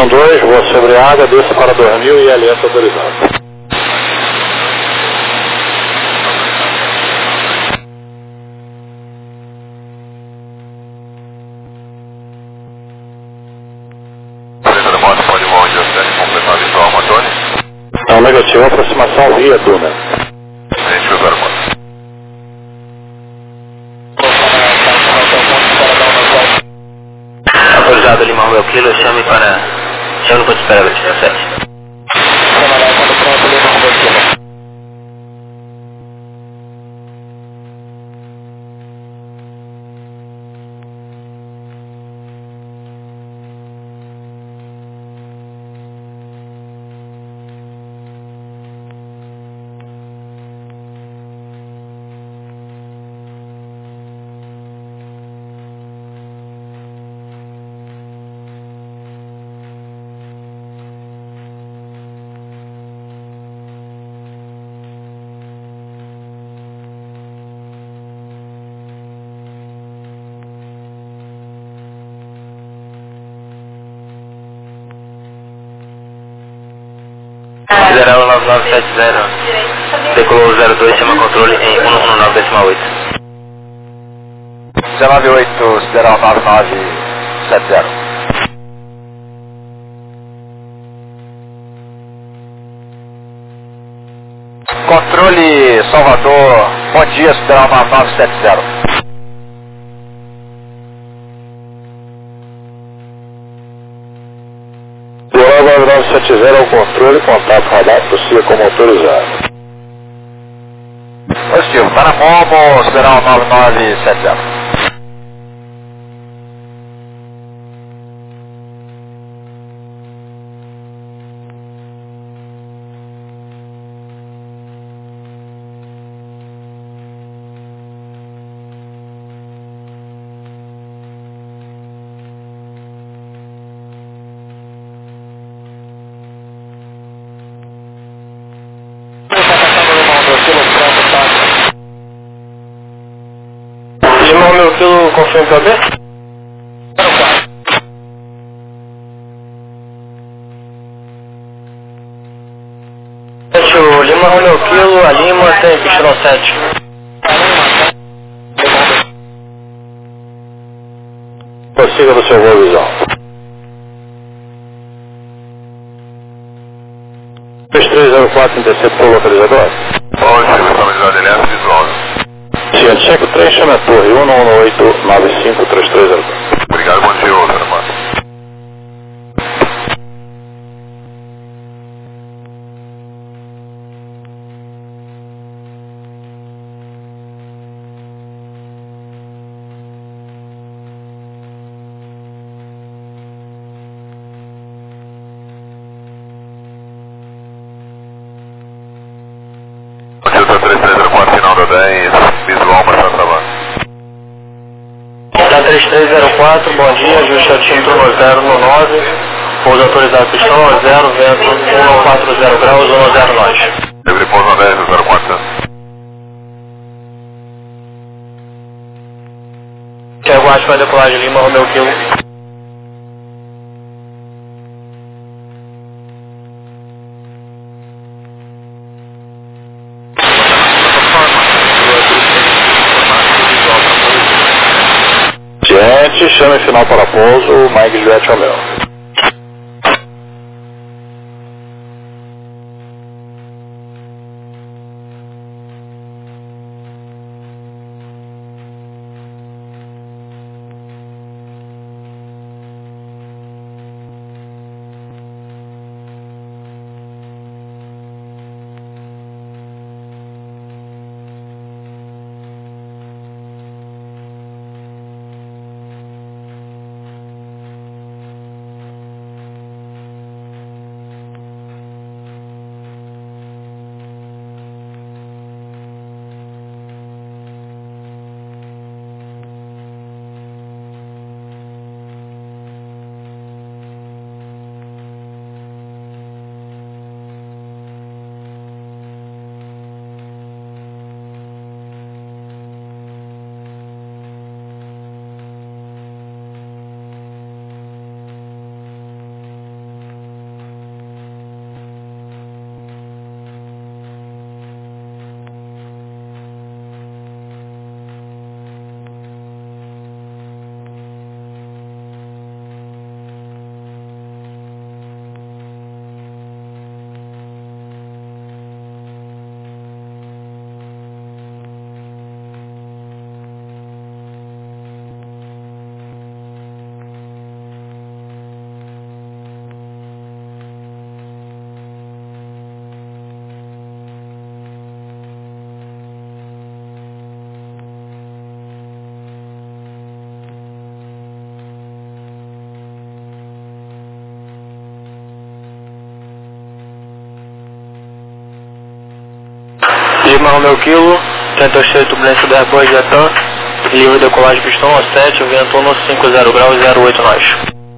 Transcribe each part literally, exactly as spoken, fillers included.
um dois, rua sobre água, desça para dois mil e L S autorizado. Pode mal dezessete completar visual Matone? Não, negativo, aproximação via Duna. Gente, zero quatro. Autorizado Lima Romeo Kilo, chame para... Chame para esperar dezessete. Federal nove nove sete zero, decolou zero dois, chama controle em cento e dezesseis decimal oito. dezenove oito, Sideral nove nove sete zero. Controle Salvador, bom dia, Sideral nove nove sete zero. Sideral nove nove sete zero ao controle, contato radar, possível como autorizado. Positivo, está na Momo, Sideral nove nove sete zero. Lima Romeo Kilo, confirma P B? Lima Romeo Kilo, a Lima tem Pistão sete. Prossiga do seu voo visão. três três zero quatro, interceptou o localizador. Pode, localizado L S visual. Senhor, cheque três, chama a torre um um oito nove cinco três três zero quatro. Obrigado, bom dia, zero quatro. Delta três três zero quatro, final da dez, visual, Marcelo Savana. Da três três zero quatro, bom dia, ajuste altímetro no zero no nove, pouso autorizado pistão a zero, vento um quatro zero graus, um zero nove. Livre pouso na dez, zero quatro. Que aguarde para decolagem Lima Romeo Kilo. Gente, chame final para pouso, Mike Juliette Romeo. Lima Romeo Kilo, tenta cheio turbulência do Airbus Jetan, livre decolagem pistão sete, vento um cinco zero graus, zero oito nós.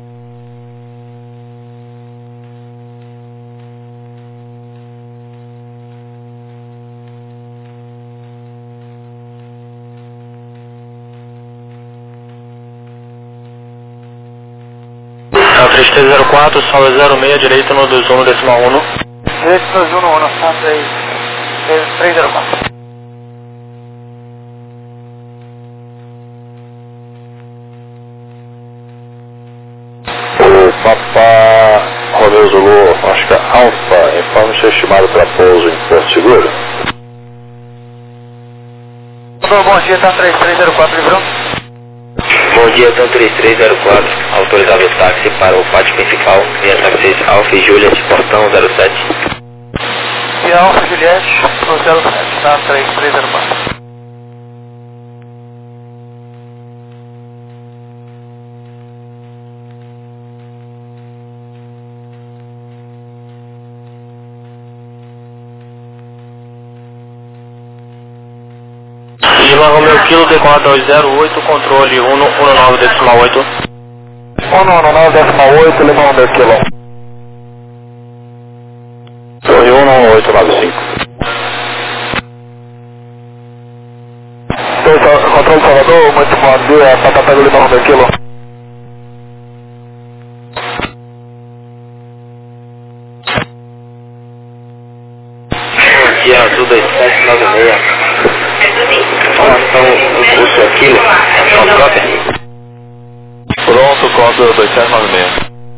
três três zero quatro, sol zero seis, direito no dois um decimal um. Direito dois um um, tá três três zero quatro. O Papa Romeo Zulu, acho que é Alfa, informe-se estimado para pouso em Porto Seguro. Bom dia, tá três três zero quatro, livrão. Bom dia, T A M três três zero quatro, autorizado o táxi para o pátio principal, linha táxi seis Alfa e Juliet, portão zero sete. E Alfa Juliette, no zero sete, tá três três zero quatro. Lima Romeo Kilo, D quatro dois zero oito, controle um um nove decimal oito. um um nove decimal oito, Lima Romeo Kilo. Torre um um oito nove cinco. Controle Salvador, muito bom dia, Papapego Lima Romeo Kilo. Bom dia, Azul dois sete nove seis. Informação do curso Aquilo, pronto, cópia. Pronto, cópia dois sete nove seis.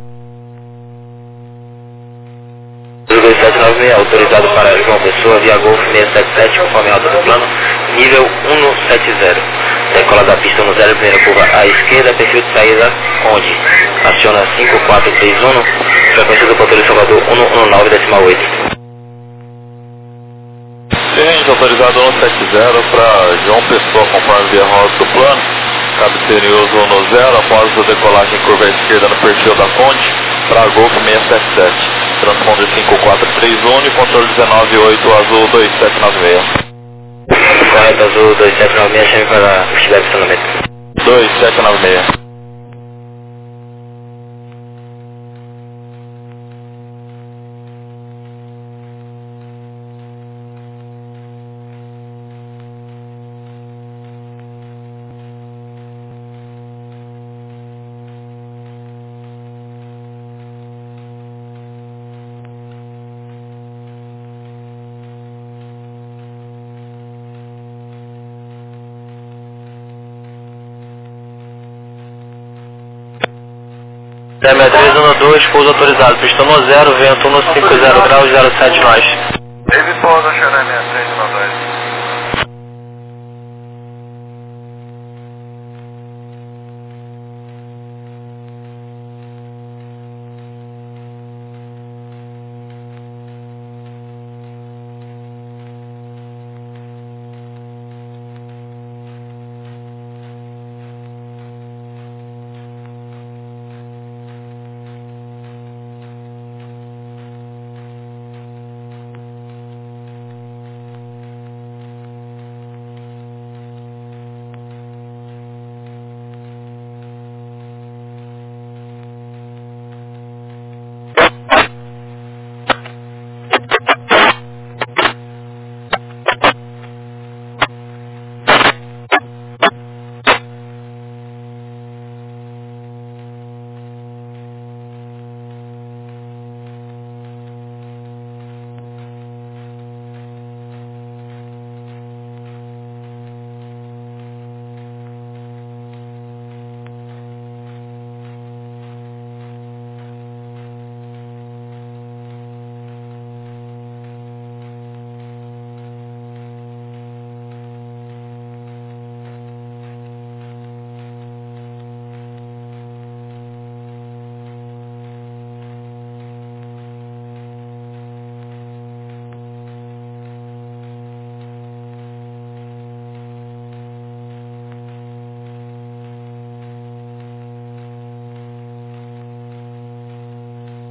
dois sete nove seis, autorizado para João Pessoa, via Golf seiscentos e setenta e sete, conforme a alta do plano, nível cento e setenta. Decola da pista no zero, primeira curva à esquerda, perfil de saída onde? Aciona cinco quatro três um, frequência do controle Salvador cento e dezesseis decimal oito. Ciente, autorizado cento e setenta para João Pessoa, conforme via rota do plano, cabeceira em uso no zero, após a decolagem curva à esquerda no perfil da ponte, para Golf seiscentos e setenta e sete, transponder cinco quatro três um e controle dezenove oito, Azul dois sete nove seis. Correto, Azul dois sete nove seis, chame para o estiver de estacionamento. dois sete nove seis. T M três um dois, pouso autorizado, pistão no zero, vento um cinco zero graus, zero sete nós. Ele pousa, Xerém sessenta e três um dois.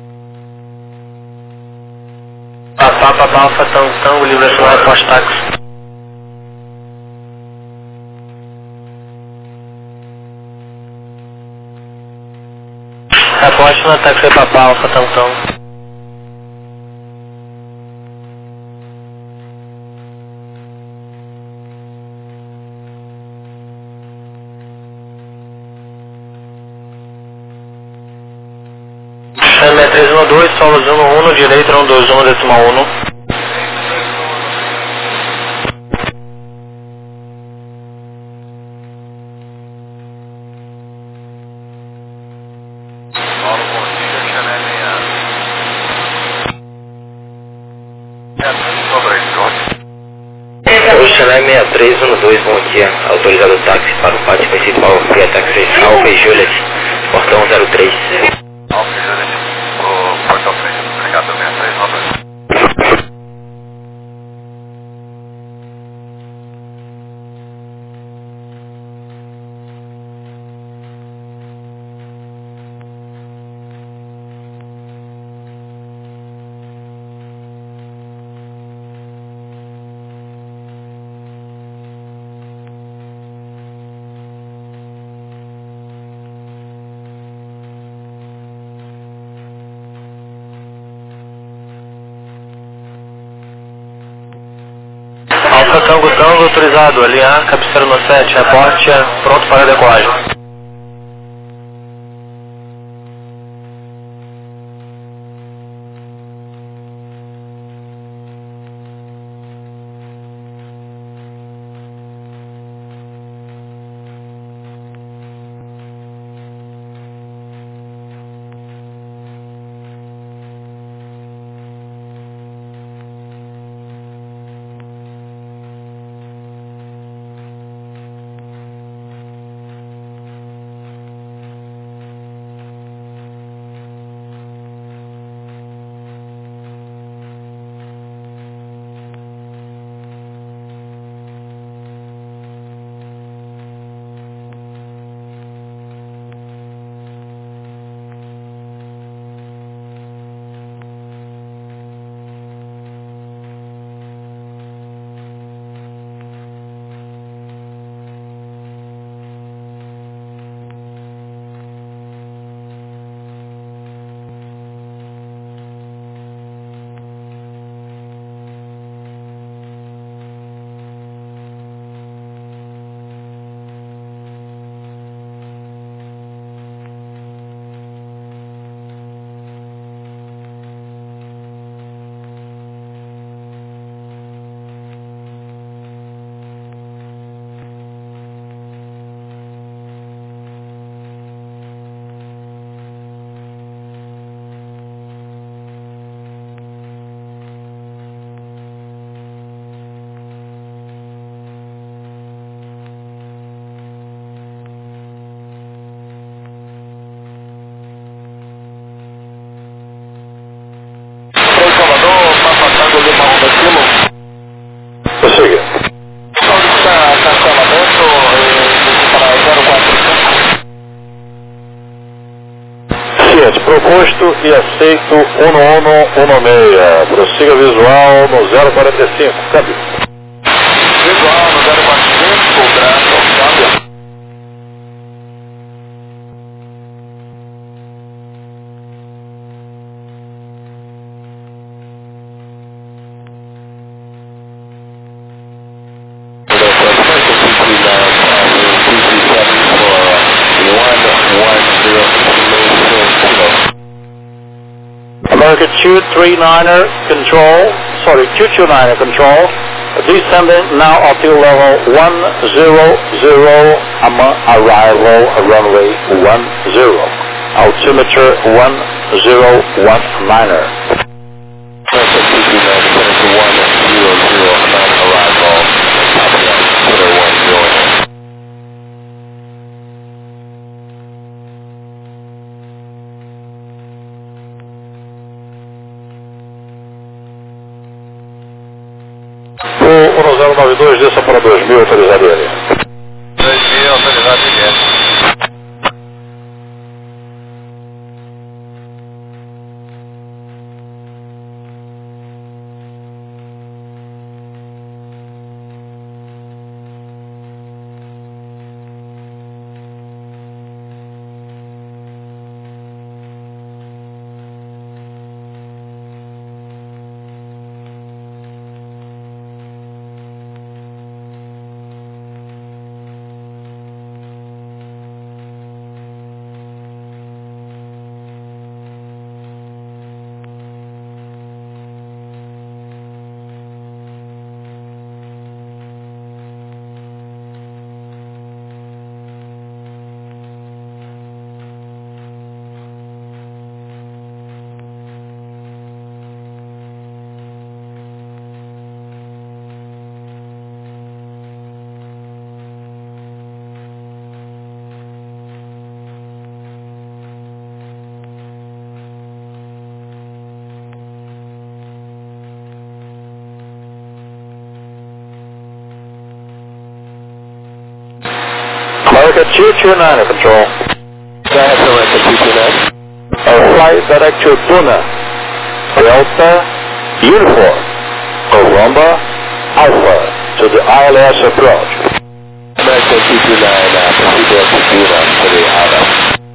Papa Alfa Tango Tango, livre nacional, pós-táxi. National Taxi Papa Alpha Tantão. seis três um dois, solos um um, direita um dois um decimal um. Channel seis três um dois, bom dia. Autorizado o táxi para o pátio principal via táxi Alfa e Juliet, portão zero três. Alfa e Juliet, o portão três, obrigado, sessenta e três, nove. Alfa Tango Tango, autorizado, alinhar, cabeceira no sete, reporte, pronto para decolagem. Prossiga. Ciente, proposto e aceito um um um seis. Prossiga visual no zero quarenta e cinco. Câmbio. Visual no zero quatro cinco, graças, câmbio. America two three niner control, sorry, two two niner control, descending now altimeter level one zero zero, arrival runway one zero, altimeter one zero one niner. America two three niner, descending to one zero zero, non-arrival, copy on, altimeter one zero. O um zero nove dois, desça para dois mil, autorizado ele. dois mil, autorizado ele. American two two nine control. Go ahead, American two two nine. Uh, flight direct to Pune. Delta Uniform. November Alpha to the I L S approach. American two two nine, uh, proceed to Pune to the I L S.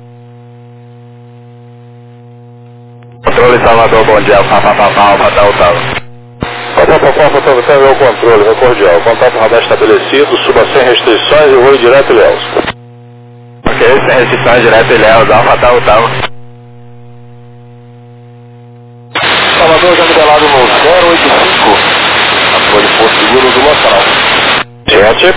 Controle Salvador, bom dia, Alfa Alfa Alfa Delta. Alfa Alfa Alfa, fotografia o controle, meu cordial. Contato radar estabelecido, suba sem restrições e voo direto Ilhéus. Ok, sem restrições, direto Ilhéus, Alfa Delta. Salvador já nivelado no zero oito cinco. Apoio por seguro do local. Gente.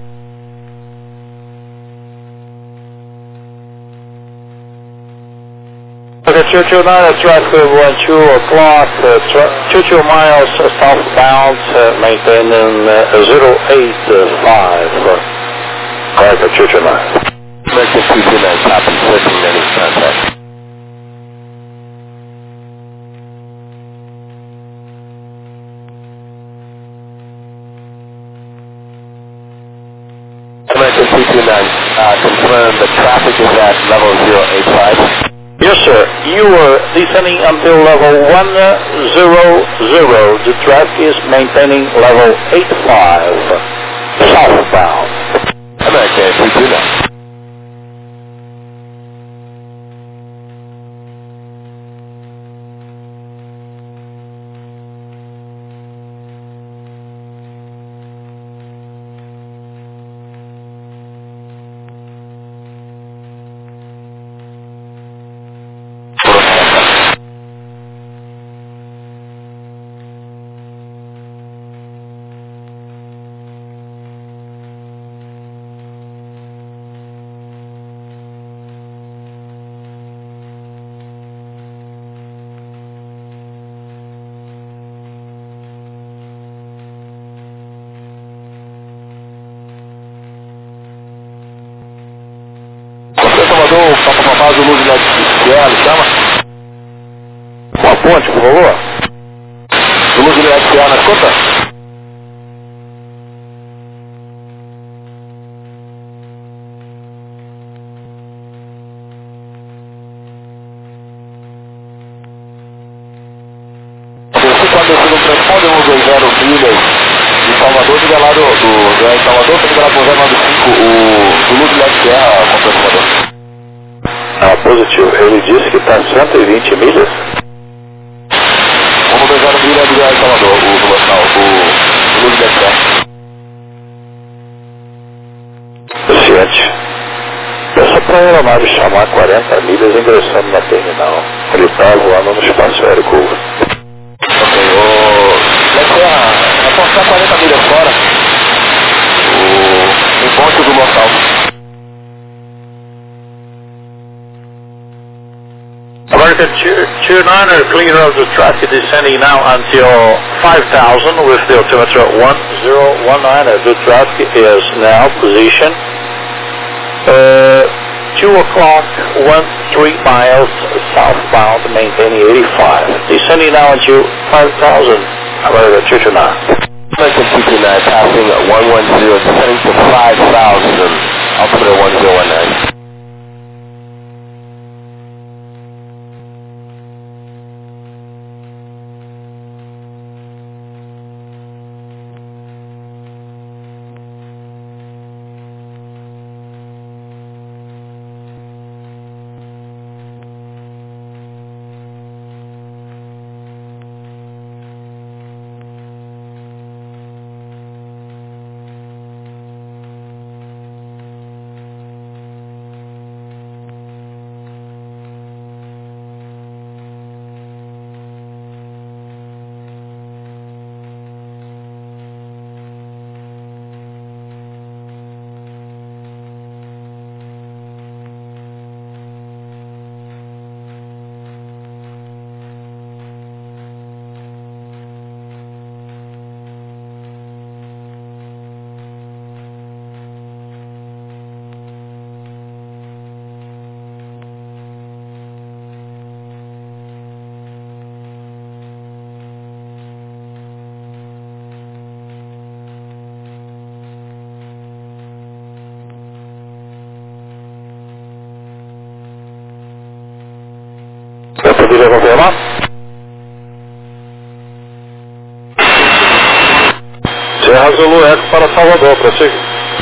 Okay, two two nine, traffic one two o'clock, uh, two two miles uh, southbound, uh, maintaining uh, zero eight five. Correct, two two nine. American two two nine, copy, switching minutes, contact. American two two nine, uh, confirm the traffic is at level zero eight five. Yes, sir. You were descending until level one zero zero. The traffic is maintaining level eight five, southbound. American two two nine. Salvador, Papapá, Zulu de Leste, chama? Uma ponte, por favor. Zulu de Leste, na escuta? Você quando eu não responde, eu vou zero milhas de Salvador, de lá do, do, do Salvador, de lá do zero nove cinco, o Zulu de Leste, a Salvador. Ah, positivo. Ele disse que está cento e vinte milhas. Vamos pegar o milha de El Salvador, o do local, o Luz da Terra. Paciente. Peça para a aeronave chamar quarenta milhas ingressando na terminal. Ele está voando no espaço aéreo curva. Ok, o... Vai ser a... apostar quarenta milhas fora. O... encontro do local. American two niner, clear of the traffic descending now until five thousand with the altimeter one zero one nine. The traffic is now position uh, two o'clock, one three miles southbound, maintaining eighty-five. Descending now until five thousand. American two two nine. American two two nine, passing one one zero, descending to five thousand, altimeter one zero one nine. Poderia confirmar? Serra Zulu Eco para Salvador, prossiga.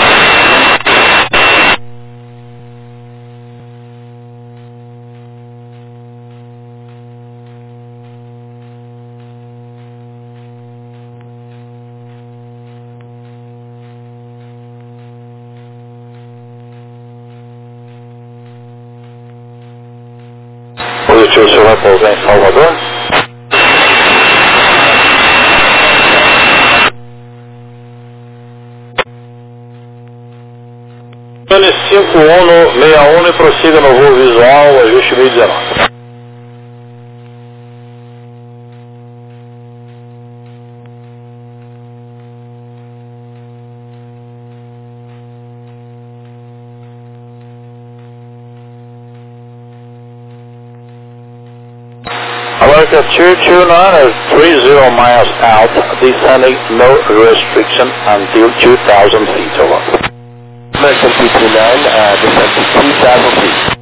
Positivo, o senhor vai pousar em Salvador? cinco um seis um e prossiga no voo visual, ajuste mil e dezenove. America two two nine is thirty miles out, descending no restriction until two thousand feet over. American two two nine, uh, descend to two thousand feet.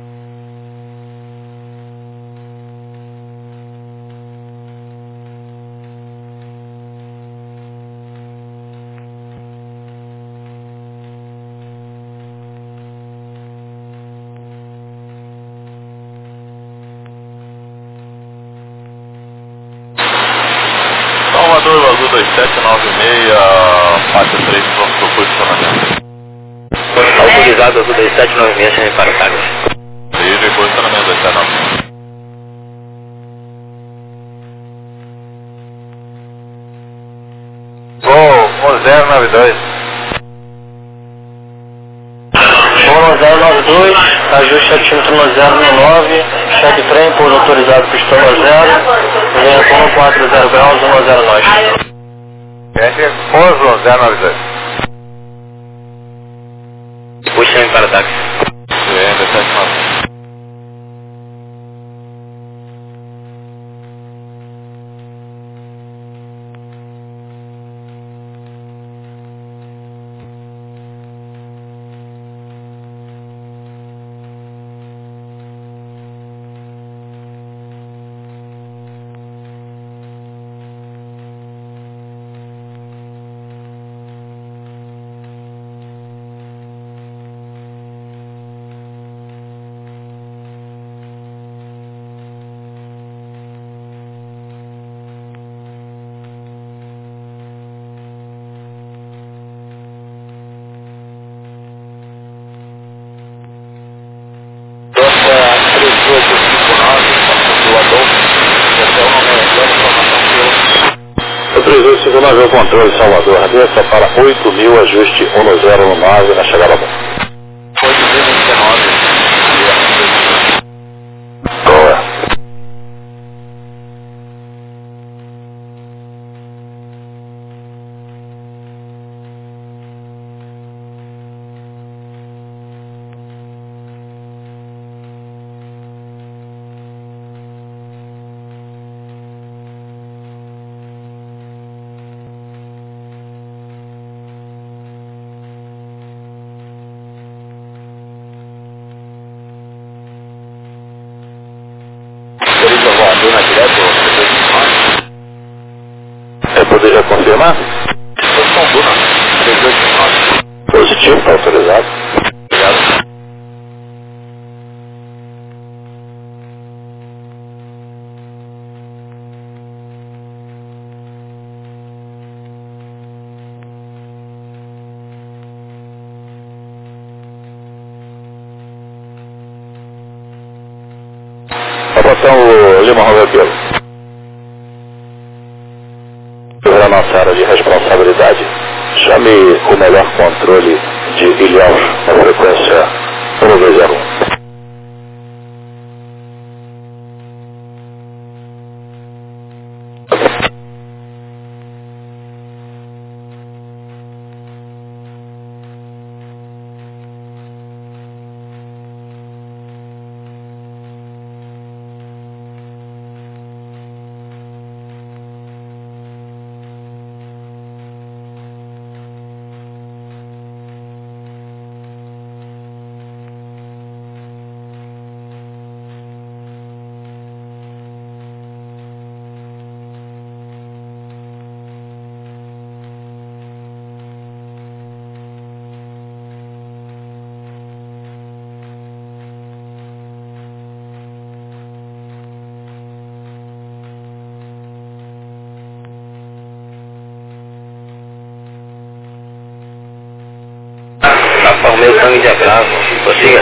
Salvador, Azul dois sete nove seis, faixa três, pronto para o posicionamento. Autorizado Azul dois sete nove seis, chame para o táxi. Livre, posicionamento dois sete nove seis. Voo zero nove dois. Voo zero nove dois, ajuste altímetro no zero nove, cheque trem, pouso autorizado pistão no zero, vento um quatro zero graus, um zero nove. Cheque, pouso zero nove dois. Puxa chame para o táxi. dois sete nove seis. três oito cinco nove, o controle Salvador, desça para oito mil, ajuste um zero nove na chegada a bom. oito mil e dezenove. Boa. Na direto, Eu poderia confirmar? posição Duna, três oito cinco nove. Positivo, está autorizado. Obrigado. Atenção, Lima Roverpelo. Na nossa área de responsabilidade, chame o melhor controle de Ilhéus na frequência um dois zero um. Alfa Romeo Tango de Bravo, prossiga.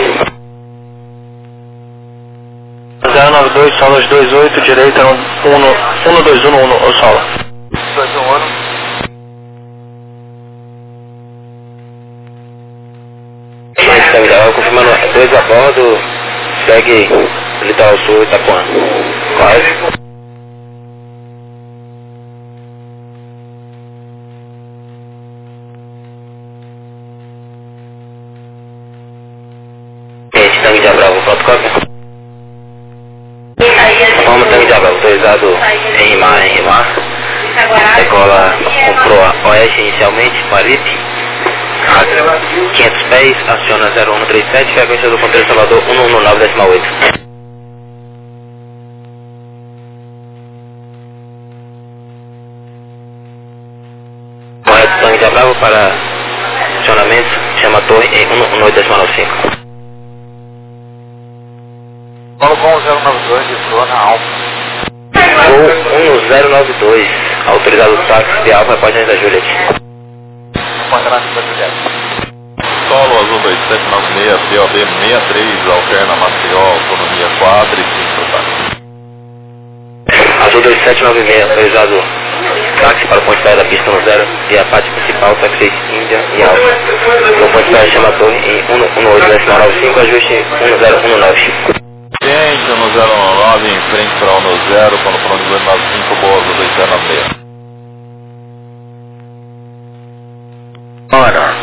zero nove dois, solas dois oito, direita um dois um um, o solo. dois um um. Tango de Bravo, confirmando dois a bordo, segue Litoral Sul, Itapuã. Correto? Tango de Bravo, pronto, cópia. Forma Tango de Bravo, autorizado em rimar, em rimar. Decola comprou a Oeste inicialmente, Marite. A quinhentos pés, aciona zero um três sete, frequência do controle Salvador um um nove decimal oito. Correto, Tango de Bravo para acionamento, chama a torre em um um oito decimal nove cinco. Paulo com zero nove dois, entrou na Alfa. Voo um zero nove dois, autorizado o táxi de Alfa, página da Juliet. Comandante da Juliette. Solo Azul dois sete nove seis, P O B sessenta e três, alterna Maceió, autonomia quatro e cinco, tá? Azul dois sete nove seis, autorizado táxi para o ponte praia da pista no zero, via pátio principal, táxi Índia e Alfa. O ponte praia chama a torre em um um oito decimal nove cinco, ajuste um zero um nove. Gente, no zero nove, em frente para o no zero, quando for no dois nove cinco, boa, Azul dois sete nove seis. Ora.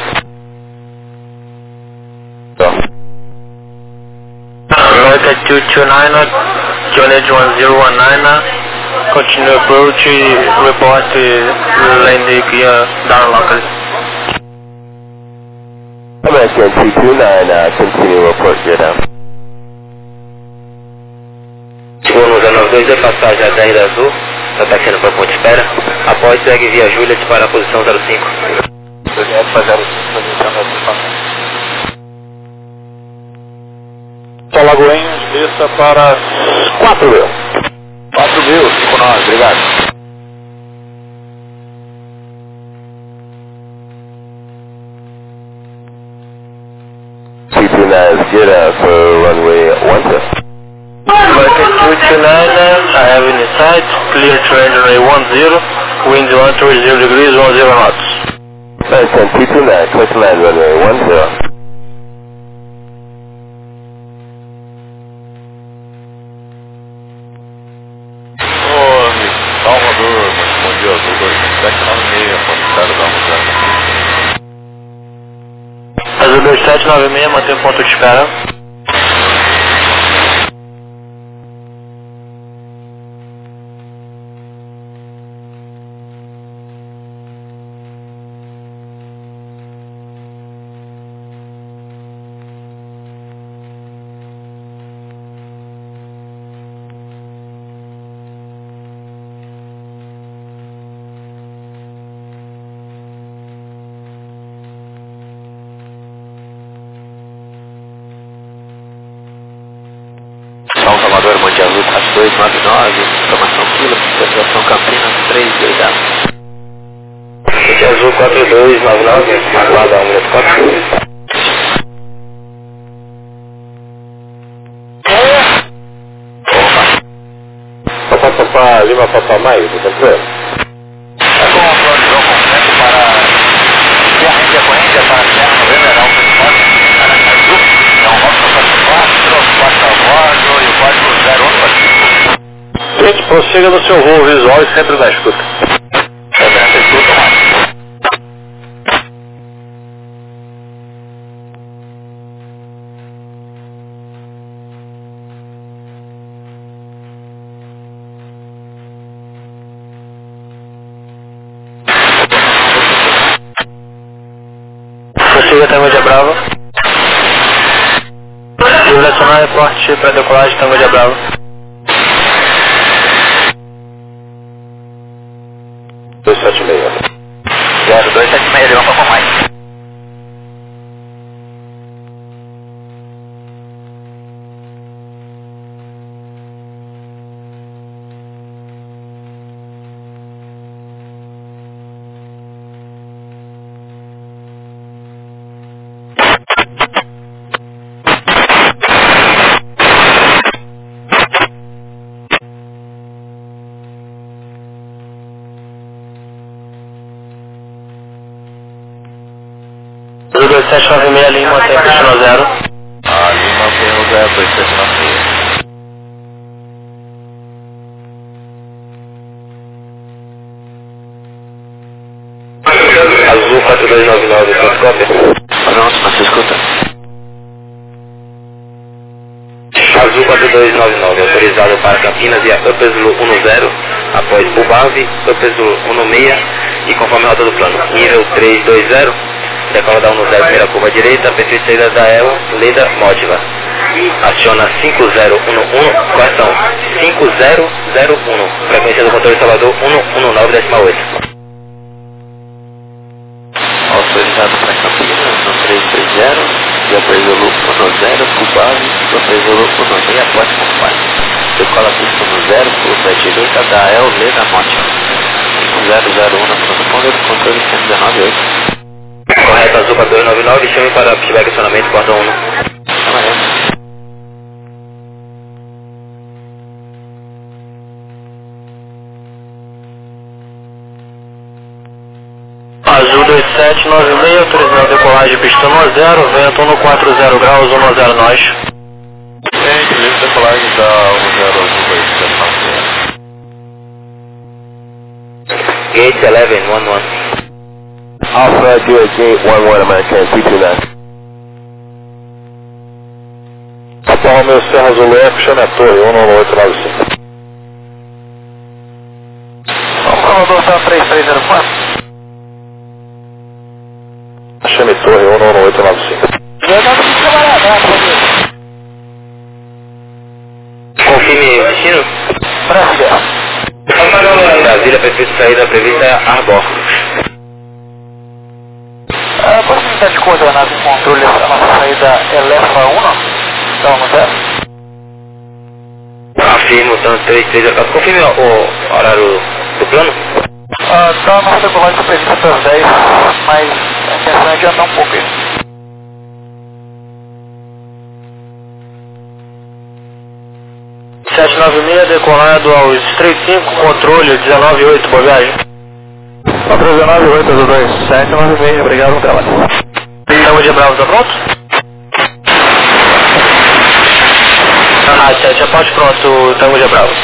America two two nine, Juliet one zero one nine, continue approach, report landing gear down locally. American two two nine, uh, continue report gear down. Chegou no zero nove dois, é passagem a dez da Azul, está taxiando para a ponte espera. Após segue via Juliet para a posição zero cinco. Juliette para zero cinco, posição da ocupação. Lagoinhas, desça para quatro mil. quatro mil, cinco nove, obrigado. two two nine, get out for runway one two. America two two nine, I have in sight, clear to runway one zero, wind one three zero degrees, one zero knots. American two two nine, clear to land runway one zero. Salvador, muito bom dia, Azul dois sete nove seis, ponte espera da Mudança. Azul dois sete nove seis, mantém ponto de espera. São Salvador, Monte Azul, quatro dois nove nove, informação fila, situação Campinas três, obrigado. Monte Azul quatro dois nove nove, aguarda um minuto quatro. Papá, papá, Lima, papá, mais, tá tranquilo? É com o plano de voo completo para Serra Índia com Índia para Serra Novembro, Alfa Esporte, Aracaju. É um Alfa quatro, quatro a bordo e o código zero um para Gente, prossiga no seu voo visual e sempre na escuta. Essa escuta mais. Prossiga Tango de Bravo. Direcionar reporte para decolagem Tango de Bravo. dois sete seis. zero dois sete seis, levanta com mais. sete nove seis Lima, tem pista no zero. A Lima tem o zero dois sete nove seis. Azul quatro dois nove nove, pode cópia? Pronto, você escuta. Azul quatro dois nove nove, autorizado para Campinas via Upeslo dez, após Ubave, Upeslo dezesseis e conforme a rota do plano. Nível trezentos e vinte, decola da dez, primeira curva direita, perfil de saída da E L, Leda Mótiva. Aciona cinco zero um um, correção cinco zero zero um, frequência do controle Salvador cento e dezenove ponto oito. Autorizado para Campinas no trezentos e trinta, via Presolu dez, Cubave, via Presolu dezesseis, após Confiance. Decola pista no zero, curva direita da E L, Leda Mótiva. cinco zero zero um na transponder, controle cento e dezenove ponto oito. Correto, Azul quatro dois nove nove, chame para feedback acionamento, porta um. Amarelo. Azul dois sete nove seis, autorizado decolagem pista no zero, vento no quatro zero graus, um zero nós. Gente, livre decolagem da um zero Azul dois sete nove seis. Gate eleven one one. Alpha, do a gate one one, American three two nine. Papa Romeo Serra Azul Eco, chame a torre, um nove oito nove cinco. Salvador tá três três zero quatro. Chame torre, um nove oito nove cinco. Confirme o destino. Brasília. Brasília, perfil de saída prevista é Arbor. A possibilidade de coordenadas de controle, a nossa saída é Lefa um, então não zero. Afirmo, tanto três três zero quatro. Confirme o, o horário do plano. Ah, tá, a nossa decolagem está prevista para as dez, mas a intenção é adiantar um pouco isso. sete nove seis, decolado aos três cinco, controle dezenove oito, boa viagem. dezenove oito, Azul dois sete nove seis, obrigado pelo trabalho. Tango de Bravo, tá pronto? Ah, sete, aposte pronto, Tango de Bravo.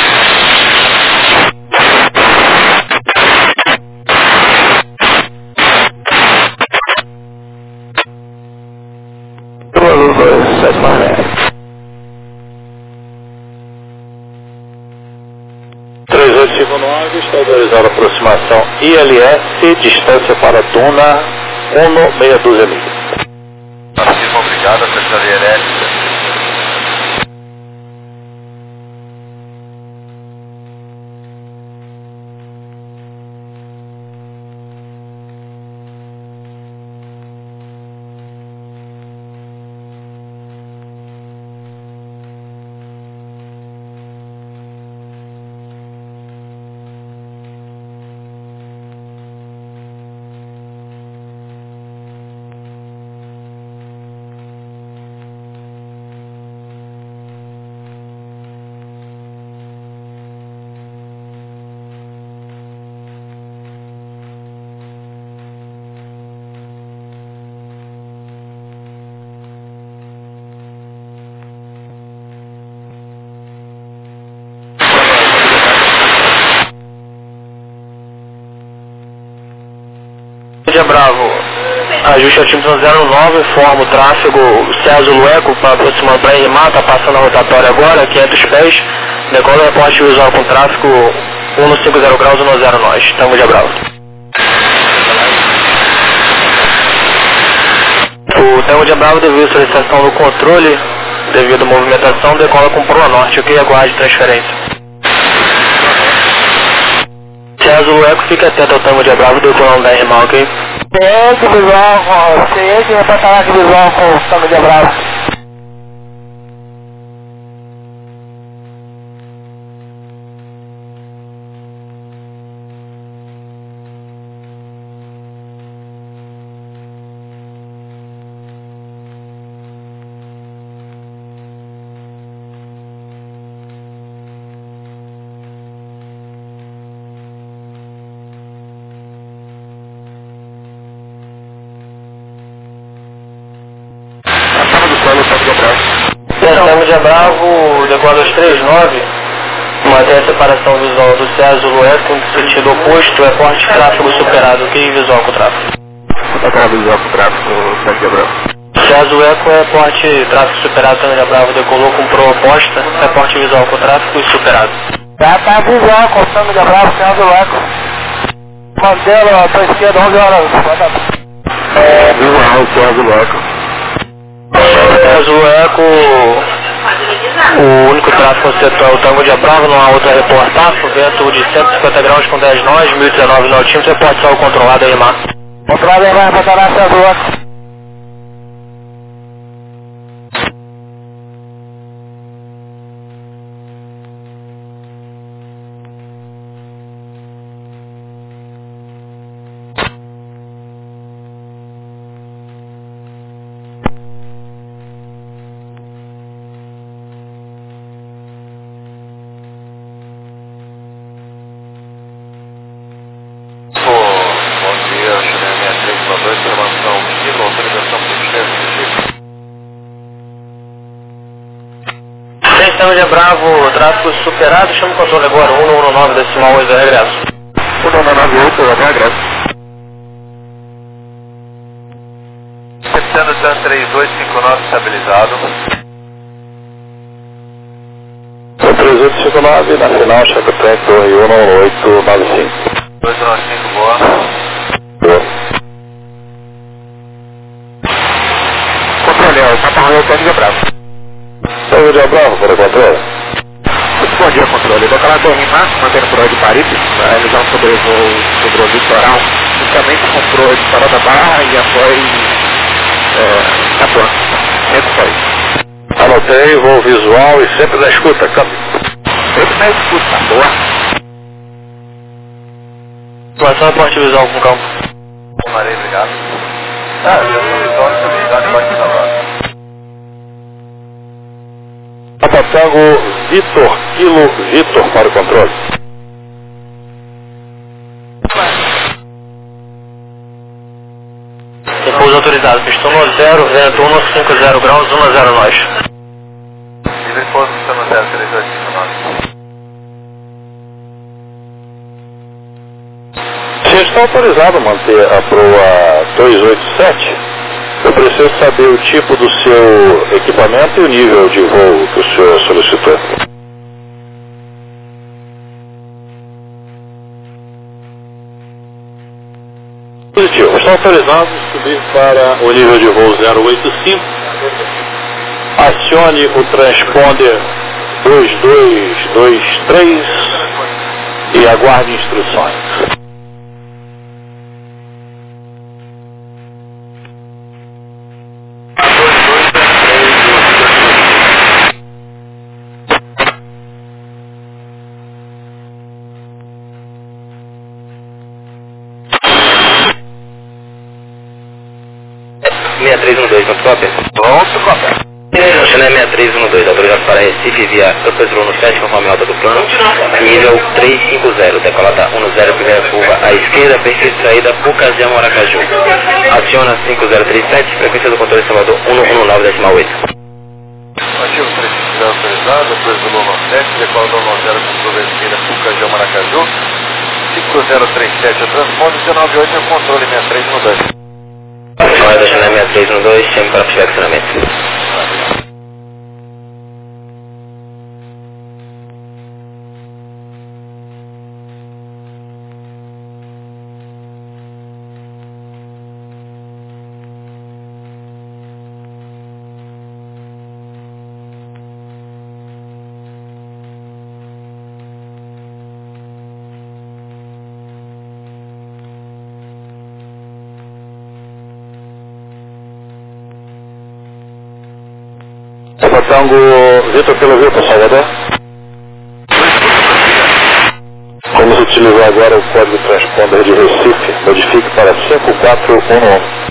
Azul dois sete nove seis. três oito cinco nove, está autorizada a aproximação I L S, distância para Duna, um meia dúzia milhas. Acima, obrigado, assessoria elétrica. Bravo, ajuste altímetro zero nove, forma o tráfego César Lueco para aproximando para R M A, está passando a rotatória agora, quinhentos pés, decola o reporte visual com tráfego cento e cinquenta graus, um zero nós, Tango de Bravo. O Tango de Bravo, devido à solicitação do controle, devido à movimentação, decola com Proa Norte, ok? Aguarde transferência. César Lueco, fica atento ao Tango de Bravo, decolando da R M A, ok? C S visual com C S, reportagem visual com o Tango de Bravo. Cláudia Bravo, decola dois três nove, mantém a separação visual do César Lueco no sentido oposto, é porte de tráfego superado, que visual com o tráfego? Aquela visual com o tráfego, Cláudia Bravo. César Lueco é porte tráfego superado, Cláudia Bravo decolou com pro oposta, é porte visual com o tráfego e superado. Já tá visual com o Cláudia Bravo, César Lueco. Mantê-lo para a esquerda, onze horas. É, visual, César Lueco. César Lueco, o único tráfego conceptual é o Tango de Bravo, não há outra a reportar, vento de cento e cinquenta graus com dez nós, mil e dezenove nautímetros, reporte só o controlado aí, Mar. Controlado aí, vai botar na César Lueco. Cláudia Bravo, tráfego superado, chama o controle agora, um um nove decimal oito, regresso. um um nove oito, regresso. Receptando Tan três dois cinco nove estabilizado. Tan três oito cinco nove, na final, checa track Torre um um oito nove cinco. dois nove cinco, boa. Boa. Controle, é o Catarro Cláudia Bravo. Cláudia Bravo, para controle. Muito bom dia, controle. Decolar Torre Máximo, mantendo por hora de Paris, para realizar um sobrevoo sobre o litoral, justamente com o litoral da Barra e após é, Capuã. Recupere. Anotei, voo visual e sempre na escuta, câmbio. Sempre na escuta, boa. Situação é porte visual com campo. Marei, obrigado. Ah, eu sou visual estabilizado e bate na base. Tango Vitor, Kilo Vitor para o controle. Repouso autorizado, pistão no zero, vento um cinco zero graus, um zero nós. Livre pouso, pistão no zero, três dois cinco nove. Se está autorizado a manter a proa dois oito sete, eu preciso saber o tipo do seu equipamento e o nível de voo que o senhor solicitou. Positivo. Está autorizado a subir para o nível de voo zero oito cinco. Acione o transponder dois dois dois três e aguarde instruções. seis três um dois, quanto cópia? Pronto, cópia. Channel seis três um dois, autorizado para Recife via Upper Bruno sete, conforme a alta do plano. Nível trezentos e cinquenta, decolada um zero, primeira curva à esquerda, perfil de saída, Pucasião, Aracaju. Aciona cinco zero três sete, frequência do controle Salvador um um nove decimal oito. Ativo três cinco zero autorizado, depois do Loma sete, decola do um zero, controle à esquerda, Pucasião, Aracaju. cinco zero três sete, o transponder, dezenove oito, é o controle seis três um dois. Hora da Channel seis três um dois, chame para flexionamento. Tango Vitor Kilo Vitor, Salvador. Vamos utilizar agora o código transponder de Recife. Modifique para cinco quatro um um.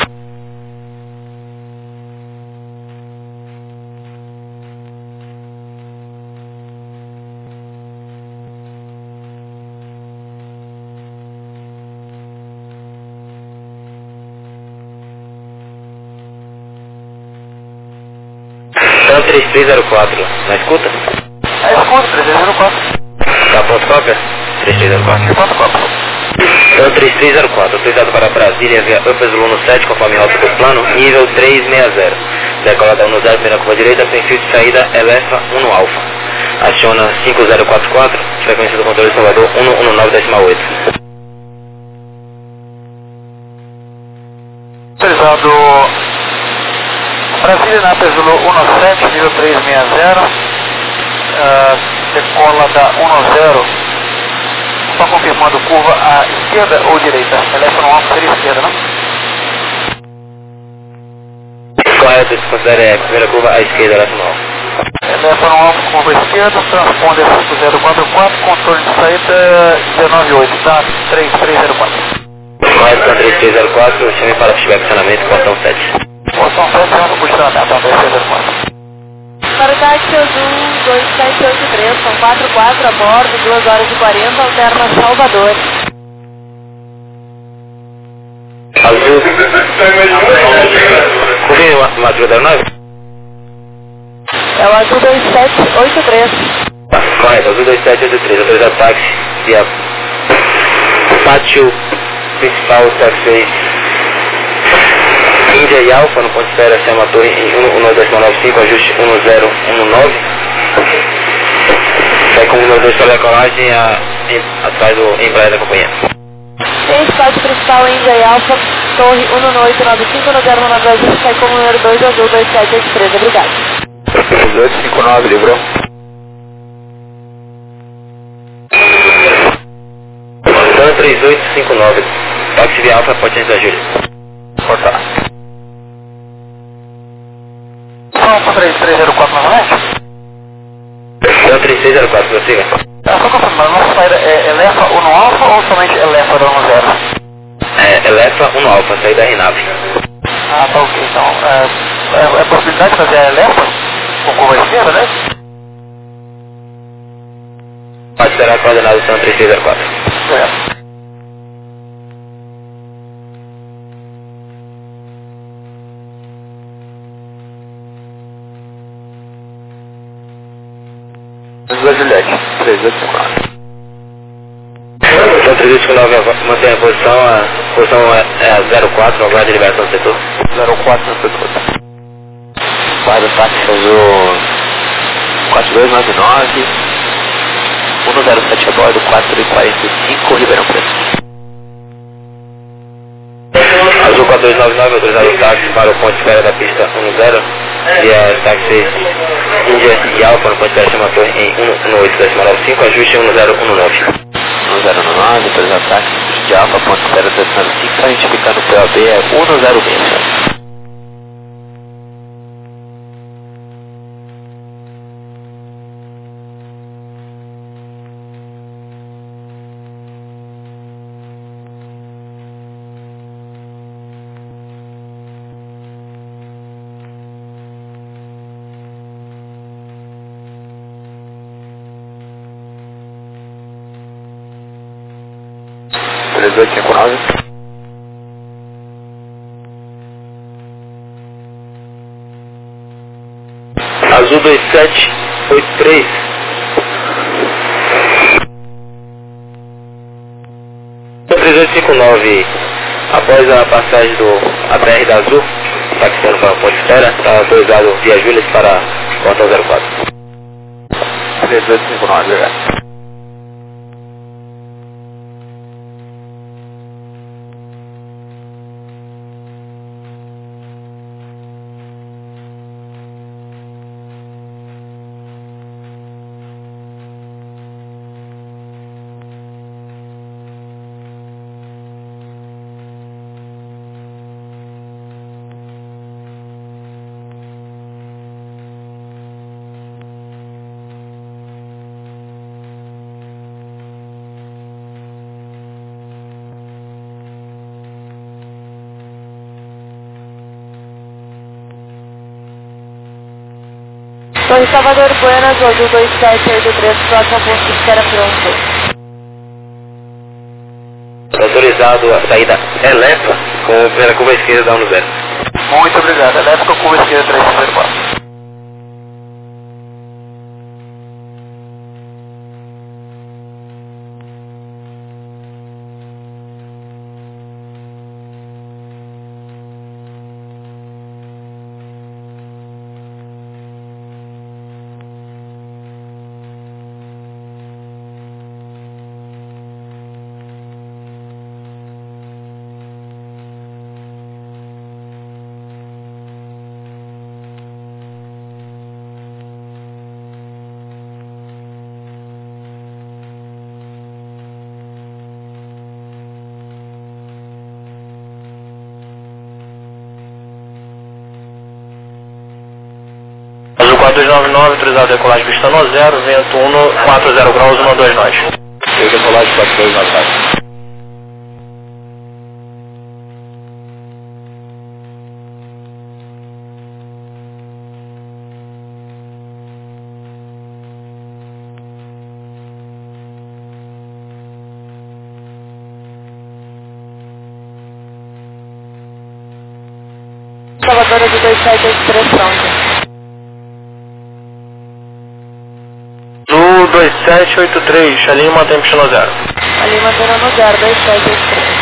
três três zero quatro, na escuta? É escuta, três três zero quatro. Tá pronto, cópia? três três zero quatro. Pronto, cópia. Então três três zero quatro, autorizado para Brasília via Upper Zulu sete, conforme rota do plano, nível trezentos e sessenta. Decolada um zero, primeira curva direita, tem fio de saída Elefa um Alfa. Aciona cinco zero quatro quatro, frequência do controle de Salvador cento e dezesseis decimal oito. Autorizado Brasília na Upper Zulu sete, nível trezentos e sessenta. Uh, decola da um zero. Só confirmando curva à esquerda ou direita? Elefa um Alfa seria esquerda, não? Correto, se considere a primeira curva à esquerda, Elefa um Alfa. Elefa um Alfa, curva esquerda, transponder cinco zero quatro quatro, controle de saída dezenove oito, tá? três três zero quatro. Correto, três três zero quatro, chame para feedback acionamento, portão sete. Portão sete, vamos para o estacionamento, três três zero quatro. Para o táxi Azul dois sete oito três, são quatro quatro a bordo, duas horas e quarenta, alterna Salvador. Azul. Confirme uma matrícula da aeronave? É o Azul dois sete oito três. Tá, correto, Azul dois sete oito três, autorizado táxi via pátio principal, taxi Índia e Alfa, no ponto de espera, chama a torre em um nove decimal nove cinco, ajuste um zero um nove. Sai com o número dois para a decolagem a, em, atrás do embraer da companhia. Seis, pátio principal Índia e Alfa, torre um oito nove cinco, no zero nove ajuste, sai com o número dois, Azul dois sete oito três, obrigado. dois oito cinco nove, livrou. Então três oito cinco nove, táxi via Alfa, potência da Júlia. Cortar. São três três zero quatro novamente? Então três três zero quatro, prossiga. É, só confirmando, nossa saída é Elefa um Alfa ou somente Elefa da um zero? É, Elefa um Alfa, saída R-Nave. Ah, tá ok, então, é, é, é possibilidade de fazer a Elefa com curva esquerda, né? Pode esperar a coordenada são três três zero quatro. É. Da Juliette, três oito cinco nove. Então três oito cinco nove, mantém a posição, a posição é, é a zero quatro, aguarde a liberação do setor. zero quatro no setor. Guarda táxi Azul quatro dois nove nove, um zero sete a bordo, quatro quarenta e cinco, Ribeirão Preto. Azul quatro dois nove nove, autorizado o táxi para o ponto de espera da pista um zero, via táxi Índia e Alfa, no ponto de espera chama a torre em um oito decimal nove cinco, ajuste um zero um nove. um zero um nove, autorizado o táxi de Alfa, ponto de espera decimal cinco, a gente fica no P O B é um zero seis. três oito cinco nove. Azul dois sete oito três. três oito cinco nove, após a passagem do A B R da Azul, taxiando para a ponte espera, está autorizado via Júlia para portão zero quatro. três oito cinco nove, obrigado. Torre Salvador Buenas, Azul dois sete oito três, próximo ponto de espera pronto. Autorizado a saída Elefa com a primeira curva esquerda da um zero. Muito obrigado. Elefa com curva esquerda três zero quatro. quatro dois nove nove, autorizado decolagem pista no zero, vento um quatro zero graus, um dois nós. Decolagem quatro dois nove nove. Salvador de dois sete oito três pronto. Azul dois sete oito três, a linha mantém pista no zero. Ali mantendo no zero, dois sete oito três.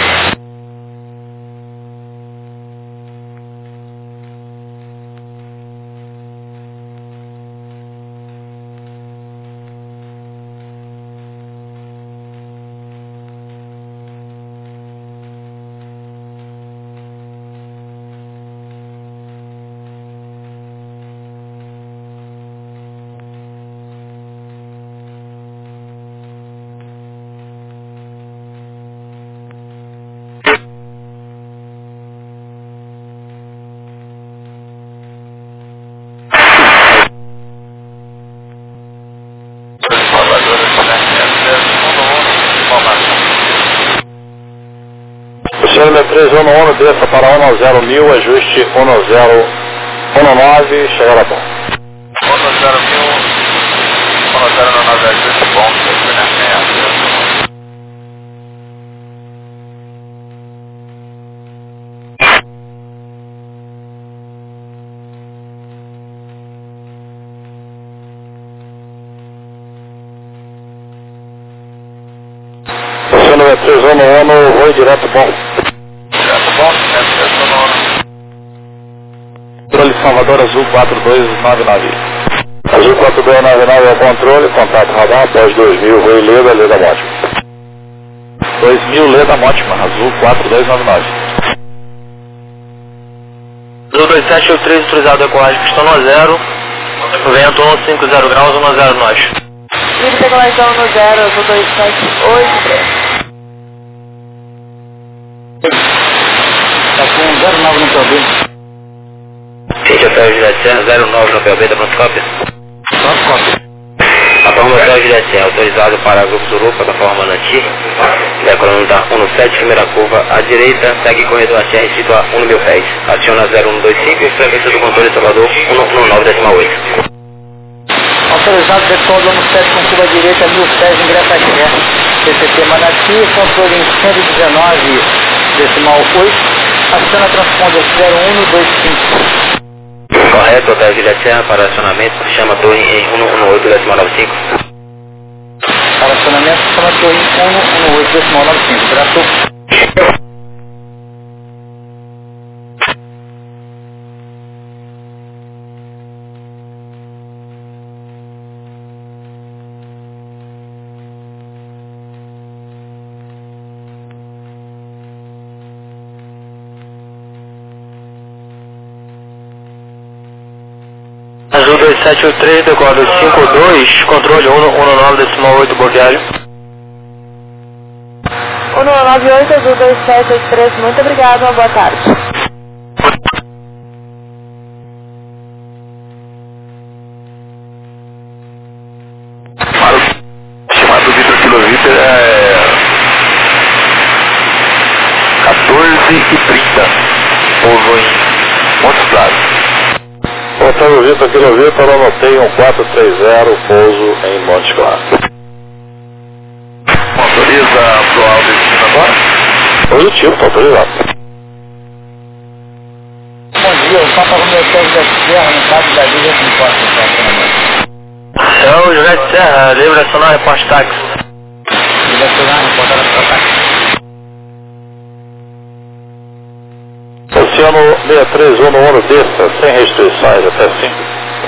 Senhor três um um, desça para um zero mil, ajuste um zero um nove, chegar a bom. um zero mil, um zero nove, ajuste bom, Senhor três um um, voo direto bom. Controle Salvador Azul quatro dois nove nove. Azul quatro dois nove nove é o controle, contato radar, após dois mil, voo Leda, Leda Mótima. dois mil, Leda Mótima, Azul quatro dois nove nove. Azul dois sete oito três, autorizado decolagem pista no zero, vento um cinco zero graus, um zero nós. Livre decolagem no zero, Azul dois sete oito três. Está com zero nove no P O B. Gente, Hotel Juliette Serra, zero nove no P O B, da pronto cópia? Pronto cópia. Plataforma Hotel Juliette Serra, autorizado para Grupo Zulu, plataforma Nanti, decolando da um sete, primeira curva à direita, segue corredor A C R, situa um mil pés. Aciona zero um dois cinco e frequência do controle Salvador um um nove decimal oito. Autorizado decolando no sete com curva direita, mil pés, ingresso à terra. P P T Manati, controle em cento e dezenove decimal oito, aciona transponder zero um dois cinco. Correto, Hotel Juliette Serra, para acionamento, chama torre em um um oito decimal nove cinco. Para acionamento, chama torre em um um oito decimal nove cinco. Graças. Azul dois sete oito três, decola cinco dois, controle um um nove decimal oito, boa viagem. um nove oito, Azul dois sete oito três, muito obrigado, uma boa tarde. Para o estimado Vitor Kilometer é quatorze e trinta, pouso em Montes Claros. Hotel Vitor Kilometer, anotei um quatro três zero, pouso em Montes Claros. Autoriza pro alto destino agora? Positivo, está autorizado. Bom dia, o Papa Romeu Hotel Juliette Serra, no caso da Liga de Impostos. Hotel Juliette Serra, livre acionar, reporte táxi. Direcionar, reportar para táxi. Oceano seis três um um, desça, sem restrições, até cinco.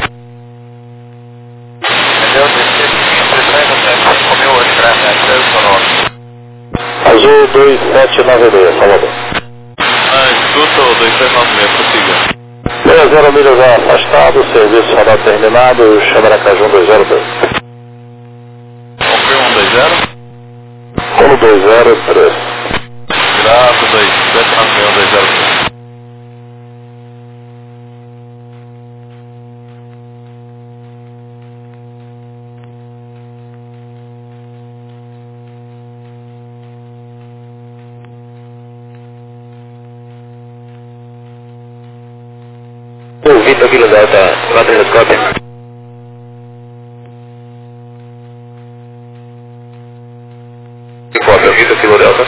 Entendeu? cinco mil hoje, né? Azul dois sete nove dois, Salvador. Ah, escuta o dois sete nove seis, prossiga. meia zero milhas afastado, serviço radar terminado, Xamaracaju dois zero dois. Confirma um dois zero. um dois zero três. Graças dois sete nove seis, dois zero três. O Vitor Kilo Delta, quatro endoscópio. Foto, Vitor Kilo Delta.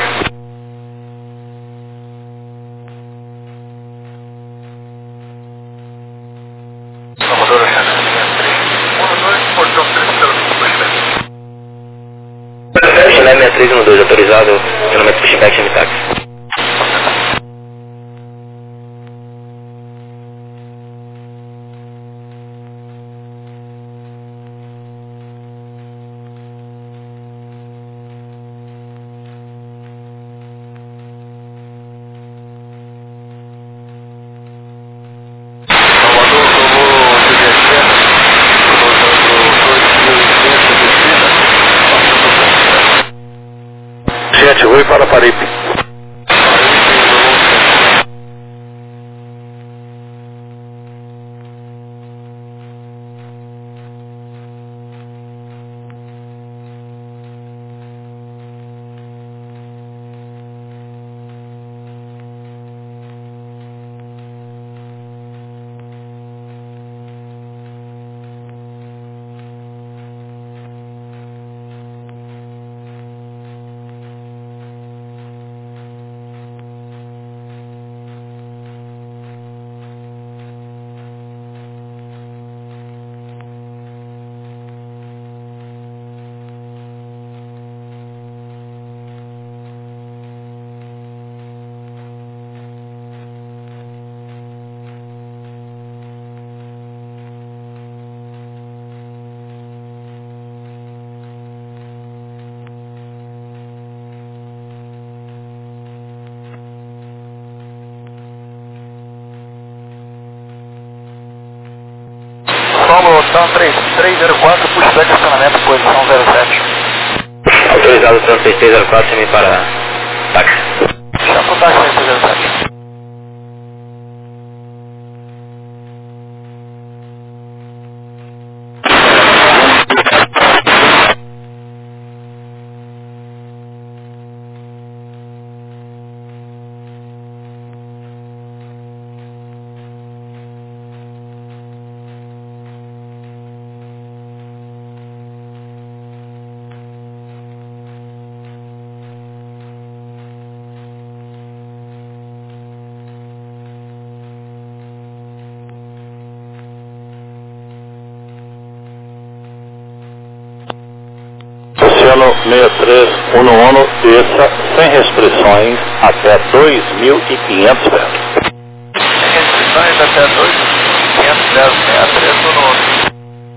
Salvador, Renan, um, dois, portão três, Chile sessenta e três um dois, autorizado, treinamento pushback, chame táxi. Gente, Rui para Paripe. São três três zero quatro, pushback estacionamento, posição zero sete. Autorizado, três três zero quatro, chame para táxi. Chama para o táxi aí, zero sete. Oceano seis três um um, desça sem restrições até dois mil e quinhentos metros. Sem restrições até dois mil e quinhentos metros, sessenta e três um um.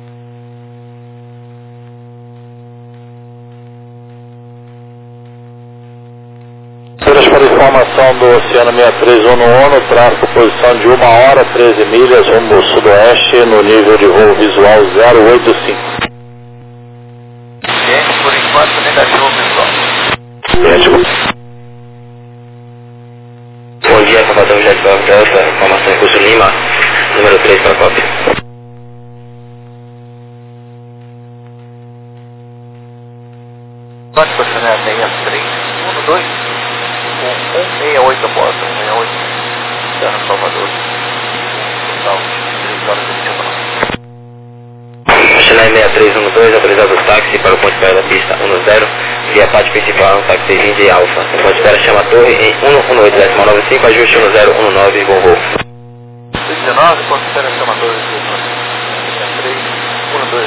Seguras para informação do Oceano seis três um um, no tráfego posição de uma hora, treze milhas, rumo sudoeste, no nível de voo visual zero oito cinco. Por enquanto, negativo, pessoal. Negativo. Bom dia, Salvador, Jet Golf Delta, informação em curso Lima, número três para cópia. Pode posicionar seis três um dois, com um seis oito a bordo, um seis oito, Terra Salvador, total, três horas e vinte e nove. Chile seis três um dois, autorizado o táxi para o ponto de espera da pista um zero, via parte principal, um táxi vinte Alfa. O ponto de espera chama a torre em um um oito décimo nove cinco, ajuste um zero um nove, Gol Golf. dezenove, ponto de espera chama a torre seis três um dois,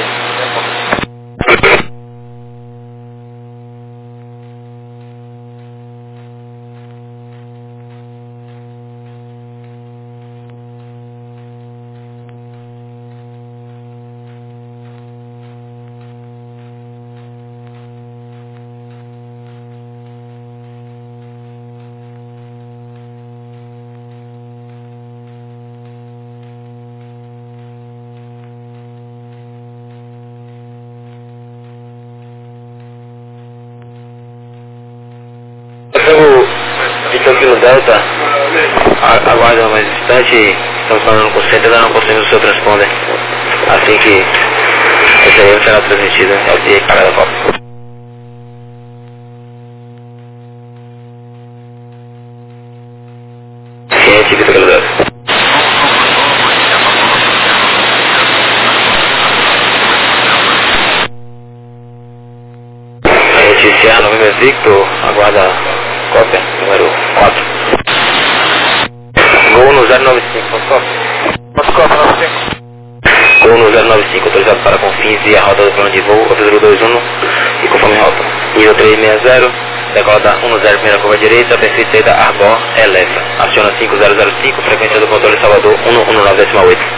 Vitor Kilo Delta, aguarda mais um instante, estamos falando com o centro, ainda não conseguimos o seu transponder. Assim que esse aí será transmitido e carregado a copa. Ciente, Vitor Kilo Delta. Victor, aguarda cópia, número quatro. Gol no zero nove cinco, ponto cópia. Ponto cópia, nove cinco. Gol no zero nove cinco, autorizado para confins e a rota do plano de voo, zero dois um e conforme rota. Nível trezentos e sessenta, decola da um zero, primeira curva direita, perfil saída Arbor, Eleva. Aciona cinco zero zero cinco, frequência do controle Salvador, cento e dezanove oito.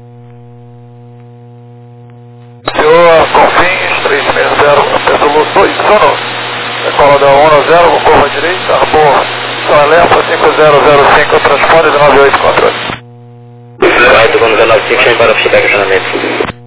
Senhor, confins, trezentos e sessenta, Pessoa dois sono. Decola da um zero, curva direita, Arbor, São Eleva, cinco zero zero cinco, transponder nove oito, controle. Correto, quando zero nove cinco, chame para o feedback de acionamento.